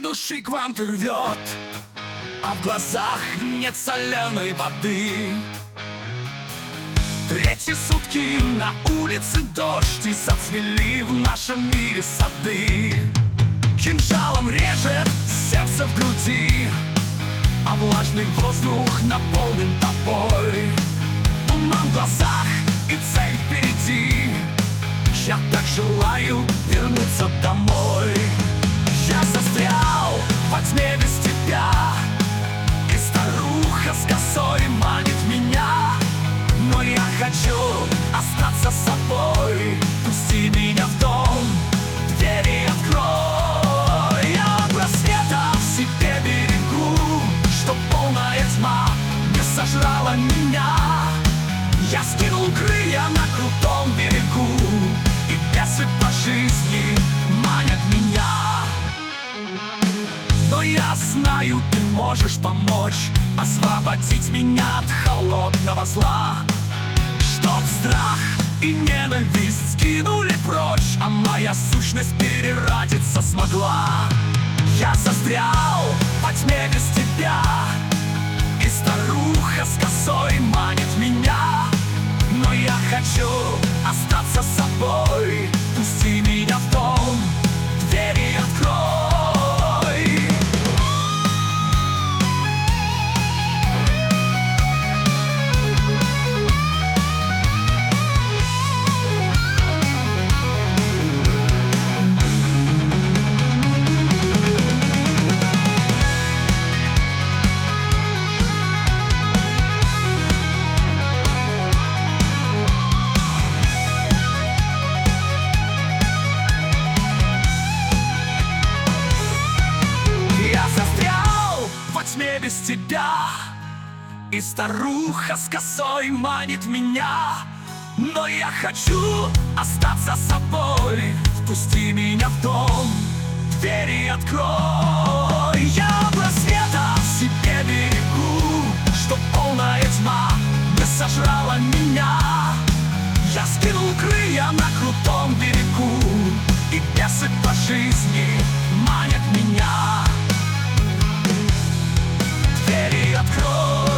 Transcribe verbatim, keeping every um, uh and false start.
души к вам рвет, а в глазах нет соленой воды. Третьи сутки на улице дождь, и зацвели в нашем мире сады. Кинжалом режет сердце в груди, а влажный воздух наполнен тобой. Туман в глазах и цель впереди. Я так желаю вернуться домой. Я застрял во тьме без тебя, и старуха с косой манит меня. Но я хочу остаться с собой. Пусти меня в дом, двери открой. Я от рассвета в себе берегу, чтоб полная тьма не сожрала меня. Я скинул крылья на крутом берегу, и бесы по жизни манят меня. Но я знаю, ты можешь помочь освободить меня от холодного зла, чтоб страх и ненависть скинули прочь, а моя сущность переродиться смогла. Я застрял во тьме без тебя, и старуха с косой манит меня. Но я хочу остаться с собой. Пусти меня в дом, двери открой. Без тебя, и старуха с косой манит меня. Но я хочу остаться с собой. Впусти меня в дом, двери открой. Я от рассвета в себе берегу, чтоб полная тьма не сожрала меня. Я скинул крылья на крутом берегу, и бесы по жизни манят меня. Двери открой.